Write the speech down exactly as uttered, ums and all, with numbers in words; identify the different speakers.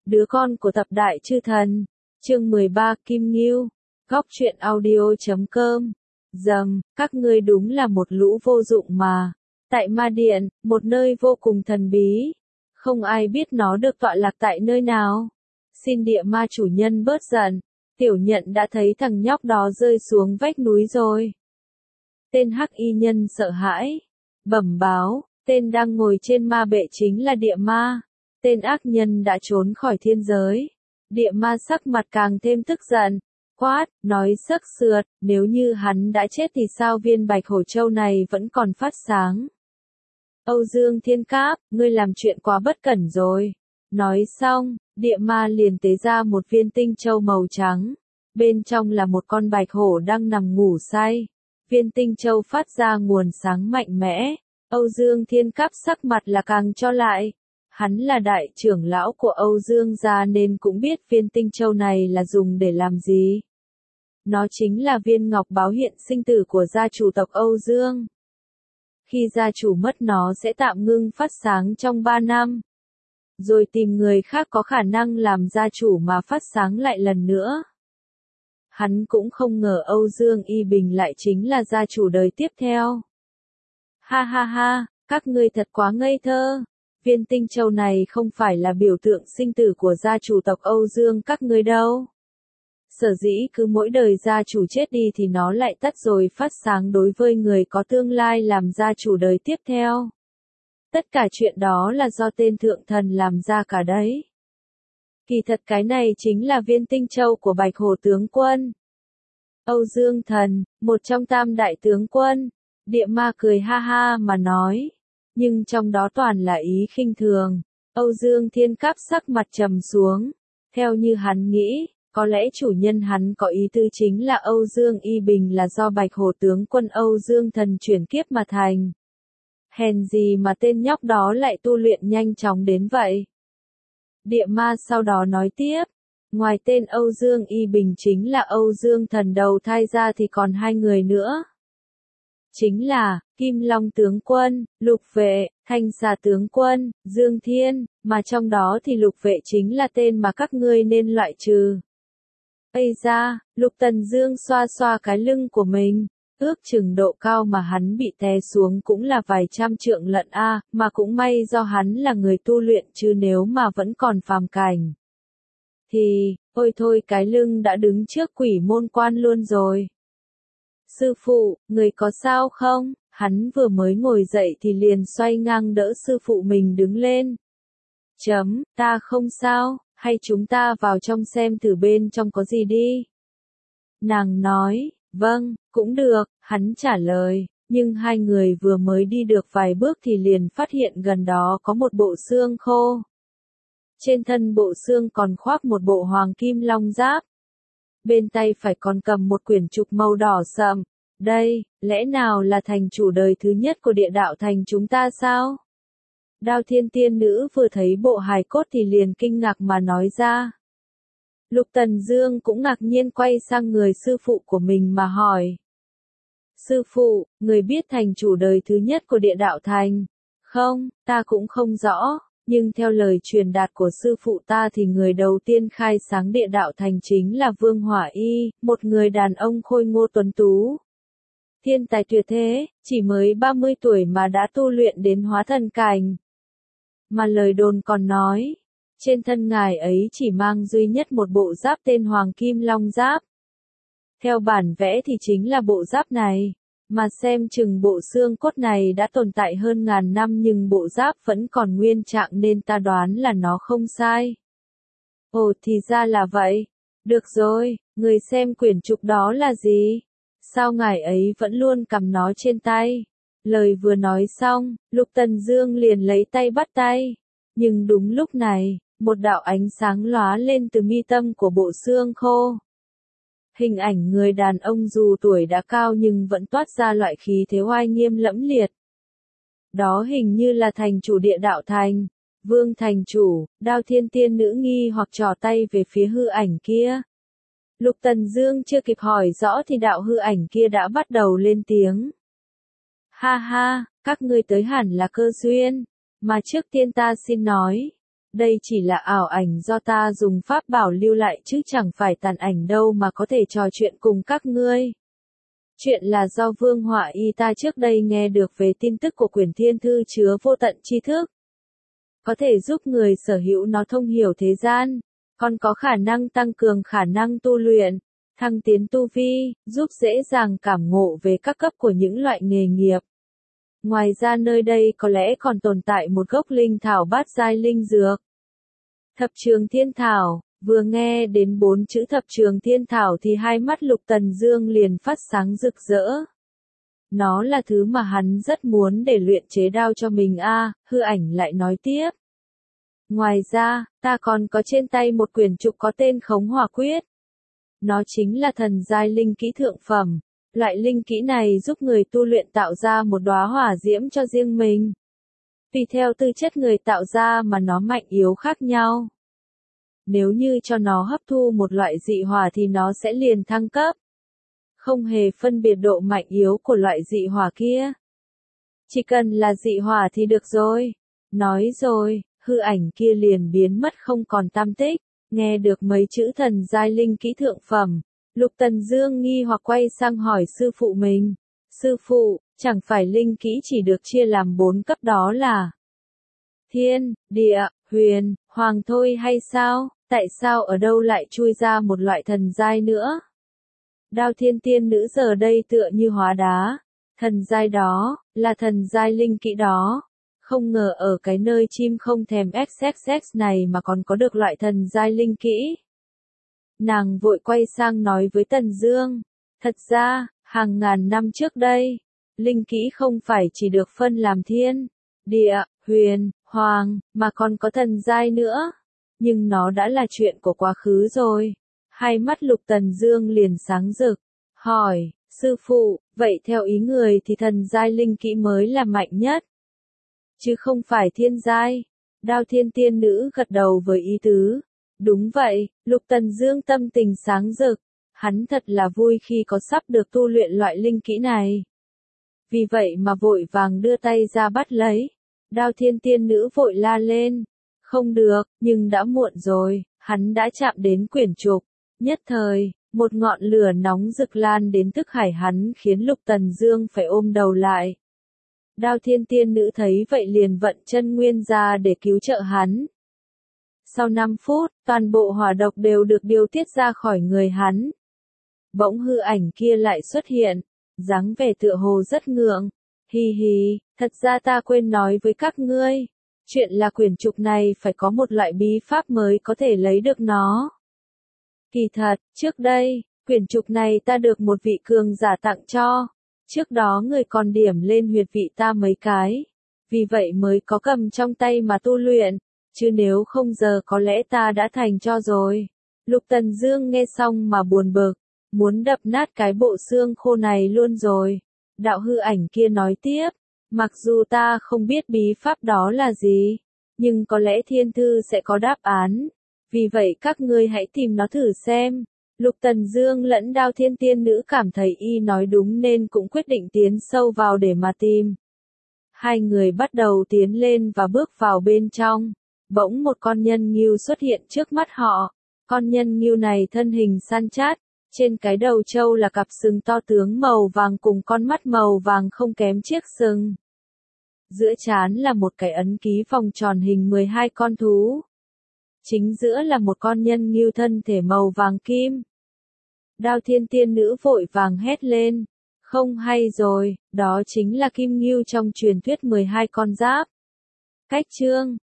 Speaker 1: đứa con của tập đại chư thần. Chương mười ba Kim Ngưu. Góc truyện audio chấm com. Dầm, các ngươi đúng là một lũ vô dụng mà. Tại Ma Điện, một nơi vô cùng thần bí. Không ai biết nó được tọa lạc tại nơi nào. Xin địa ma chủ nhân bớt giận. Tiểu Nhận đã thấy thằng nhóc đó rơi xuống vách núi rồi. Tên hắc y nhân sợ hãi. Bẩm báo, tên đang ngồi trên ma bệ chính là địa ma. Tên ác nhân đã trốn khỏi thiên giới. Địa ma sắc mặt càng thêm tức giận. Quát, nói sắc sượt, nếu như hắn đã chết thì sao viên bạch hổ châu này vẫn còn phát sáng. Âu Dương Thiên Cáp, ngươi làm chuyện quá bất cẩn rồi. Nói xong, địa ma liền tế ra một viên tinh châu màu trắng. Bên trong là một con bạch hổ đang nằm ngủ say. Viên tinh châu phát ra nguồn sáng mạnh mẽ. Âu Dương Thiên Cáp sắc mặt là càng cho lại. Hắn là đại trưởng lão của Âu Dương gia nên cũng biết viên tinh châu này là dùng để làm gì. Nó chính là viên ngọc báo hiện sinh tử của gia chủ tộc Âu Dương. Khi gia chủ mất nó sẽ tạm ngưng phát sáng trong ba năm. Rồi tìm người khác có khả năng làm gia chủ mà phát sáng lại lần nữa. Hắn cũng không ngờ Âu Dương Y Bình lại chính là gia chủ đời tiếp theo. Ha ha ha, các ngươi thật quá ngây thơ. Viên tinh châu này không phải là biểu tượng sinh tử của gia chủ tộc Âu Dương các ngươi đâu. Sở dĩ cứ mỗi đời gia chủ chết đi thì nó lại tắt rồi phát sáng đối với người có tương lai làm gia chủ đời tiếp theo. Tất cả chuyện đó là do tên thượng thần làm ra cả đấy. Kỳ thật cái này chính là viên tinh châu của Bạch Hổ tướng quân. Âu Dương thần, một trong tam đại tướng quân. Địa ma cười ha ha mà nói. Nhưng trong đó toàn là ý khinh thường. Âu Dương Thiên Cáp sắc mặt trầm xuống. Theo như hắn nghĩ, có lẽ chủ nhân hắn có ý tư chính là Âu Dương Y Bình là do Bạch Hổ tướng quân Âu Dương thần chuyển kiếp mà thành. Hèn gì mà tên nhóc đó lại tu luyện nhanh chóng đến vậy. Địa ma sau đó nói tiếp. Ngoài tên Âu Dương Y Bình chính là Âu Dương thần đầu thai ra thì còn hai người nữa. Chính là, Kim Long tướng quân, Lục Vệ, Thanh Xà tướng quân, Dương Thiên, mà trong đó thì Lục Vệ chính là tên mà các ngươi nên loại trừ. Ây da, Lục Tần Dương xoa xoa cái lưng của mình, ước chừng độ cao mà hắn bị té xuống cũng là vài trăm trượng lận a, mà cũng may do hắn là người tu luyện chứ nếu mà vẫn còn phàm cảnh. Thì, ôi thôi cái lưng đã đứng trước quỷ môn quan luôn rồi. Sư phụ, người có sao không? Hắn vừa mới ngồi dậy thì liền xoay ngang đỡ sư phụ mình đứng lên. Chấm, ta không sao, hay chúng ta vào trong xem thử bên trong có gì đi. Nàng nói, vâng, cũng được, hắn trả lời, nhưng hai người vừa mới đi được vài bước thì liền phát hiện gần đó có một bộ xương khô. Trên thân bộ xương còn khoác một bộ hoàng kim long giáp. Bên tay phải còn cầm một quyển trục màu đỏ sậm. Đây, lẽ nào là thành chủ đời thứ nhất của địa đạo thành chúng ta sao? Đao Thiên tiên nữ vừa thấy bộ hài cốt thì liền kinh ngạc mà nói ra. Lục Tần Dương cũng ngạc nhiên quay sang người sư phụ của mình mà hỏi. Sư phụ, người biết thành chủ đời thứ nhất của địa đạo thành? Không, ta cũng không rõ. Nhưng theo lời truyền đạt của sư phụ ta thì người đầu tiên khai sáng địa đạo thành chính là Vương Hỏa Y, một người đàn ông khôi ngô tuấn tú. Thiên tài tuyệt thế, chỉ mới ba mươi tuổi mà đã tu luyện đến hóa thần cảnh. Mà lời đồn còn nói, trên thân ngài ấy chỉ mang duy nhất một bộ giáp tên Hoàng Kim Long Giáp. Theo bản vẽ thì chính là bộ giáp này. Mà xem chừng bộ xương cốt này đã tồn tại hơn ngàn năm nhưng bộ giáp vẫn còn nguyên trạng nên ta đoán là nó không sai. Ồ thì ra là vậy. Được rồi, người xem quyển trục đó là gì? Sao ngài ấy vẫn luôn cầm nó trên tay? Lời vừa nói xong, Lục Tần Dương liền lấy tay bắt tay. Nhưng đúng lúc này, một đạo ánh sáng lóa lên từ mi tâm của bộ xương khô. Hình ảnh người đàn ông dù tuổi đã cao nhưng vẫn toát ra loại khí thế oai nghiêm lẫm liệt. Đó hình như là thành chủ địa đạo thành. Vương thành chủ, Đao Thiên tiên nữ nghi hoặc trò tay về phía hư ảnh kia. Lục Tần Dương chưa kịp hỏi rõ thì đạo hư ảnh kia đã bắt đầu lên tiếng. Ha ha, các ngươi tới hẳn là cơ duyên. Mà trước tiên ta xin nói. Đây chỉ là ảo ảnh do ta dùng pháp bảo lưu lại chứ chẳng phải tàn ảnh đâu mà có thể trò chuyện cùng các ngươi. Chuyện là do Vương Họa Y ta trước đây nghe được về tin tức của quyển thiên thư chứa vô tận tri thức. Có thể giúp người sở hữu nó thông hiểu thế gian, còn có khả năng tăng cường khả năng tu luyện, thăng tiến tu vi, giúp dễ dàng cảm ngộ về các cấp của những loại nghề nghiệp. Ngoài ra nơi đây có lẽ còn tồn tại một gốc linh thảo bát giai linh dược. Thập trường thiên thảo, vừa nghe đến bốn chữ thập trường thiên thảo thì hai mắt Lục Tần Dương liền phát sáng rực rỡ. Nó là thứ mà hắn rất muốn để luyện chế đao cho mình a. À, hư ảnh lại nói tiếp. Ngoài ra, ta còn có trên tay một quyển trục có tên Khống Hỏa Quyết. Nó chính là thần giai linh kỹ thượng phẩm. Loại linh kỹ này giúp người tu luyện tạo ra một đóa hỏa diễm cho riêng mình. Tùy theo tư chất người tạo ra mà nó mạnh yếu khác nhau. Nếu như cho nó hấp thu một loại dị hỏa thì nó sẽ liền thăng cấp. Không hề phân biệt độ mạnh yếu của loại dị hỏa kia. Chỉ cần là dị hỏa thì được rồi. Nói rồi, hư ảnh kia liền biến mất không còn tăm tích. Nghe được mấy chữ thần giai linh kỹ thượng phẩm, Lục Tần Dương nghi hoặc quay sang hỏi sư phụ mình. Sư phụ, chẳng phải linh kỹ chỉ được chia làm bốn cấp đó là thiên, địa, huyền, hoàng thôi hay sao? Tại sao ở đâu lại chui ra một loại thần giai nữa? Đao Thiên Tiên Nữ giờ đây tựa như hóa đá. Thần giai đó, là thần giai linh kỹ đó. Không ngờ ở cái nơi chim không thèm xxx này mà còn có được loại thần giai linh kỹ. Nàng vội quay sang nói với Tần Dương. Thật ra, hàng ngàn năm trước đây, linh kỹ không phải chỉ được phân làm thiên, địa, huyền, hoàng, mà còn có thần giai nữa. Nhưng nó đã là chuyện của quá khứ rồi. Hai mắt Lục Tần Dương liền sáng rực. Hỏi, sư phụ, vậy theo ý người thì thần giai linh kỹ mới là mạnh nhất. Chứ không phải thiên giai. Đao Thiên Tiên Nữ gật đầu với ý tứ. Đúng vậy, Lục Tần Dương tâm tình sáng rực. Hắn thật là vui khi có sắp được tu luyện loại linh kỹ này. Vì vậy mà vội vàng đưa tay ra bắt lấy. Đao Thiên Tiên Nữ vội la lên. Không được, nhưng đã muộn rồi, hắn đã chạm đến quyển trục. Nhất thời, một ngọn lửa nóng rực lan đến thức hải hắn khiến Lục Tần Dương phải ôm đầu lại. Đao Thiên Tiên Nữ thấy vậy liền vận chân nguyên ra để cứu trợ hắn. Sau năm phút, toàn bộ hỏa độc đều được điều tiết ra khỏi người hắn. Bỗng hư ảnh kia lại xuất hiện, dáng vẻ tựa hồ rất ngượng. Hi hi, thật ra ta quên nói với các ngươi. Chuyện là quyển trục này phải có một loại bí pháp mới có thể lấy được nó. Kỳ thật, trước đây, quyển trục này ta được một vị cường giả tặng cho. Trước đó người còn điểm lên huyệt vị ta mấy cái. Vì vậy mới có cầm trong tay mà tu luyện. Chứ nếu không giờ có lẽ ta đã thành cho rồi. Lục Tần Dương nghe xong mà buồn bực. Muốn đập nát cái bộ xương khô này luôn rồi. Đạo hư ảnh kia nói tiếp. Mặc dù ta không biết bí pháp đó là gì, nhưng có lẽ thiên thư sẽ có đáp án. Vì vậy các ngươi hãy tìm nó thử xem. Lục Tần Dương lẫn Đao Thiên Tiên Nữ cảm thấy y nói đúng nên cũng quyết định tiến sâu vào để mà tìm. Hai người bắt đầu tiến lên và bước vào bên trong. Bỗng một con nhân ngưu xuất hiện trước mắt họ. Con nhân ngưu này thân hình săn chát. Trên cái đầu trâu là cặp sừng to tướng màu vàng cùng con mắt màu vàng không kém chiếc sừng. Giữa trán là một cái ấn ký vòng tròn hình mười hai con thú. Chính giữa là một con nhân ngưu thân thể màu vàng kim. Đao Thiên Tiên Nữ vội vàng hét lên. Không hay rồi, đó chính là kim ngưu trong truyền thuyết mười hai con giáp. Cách chương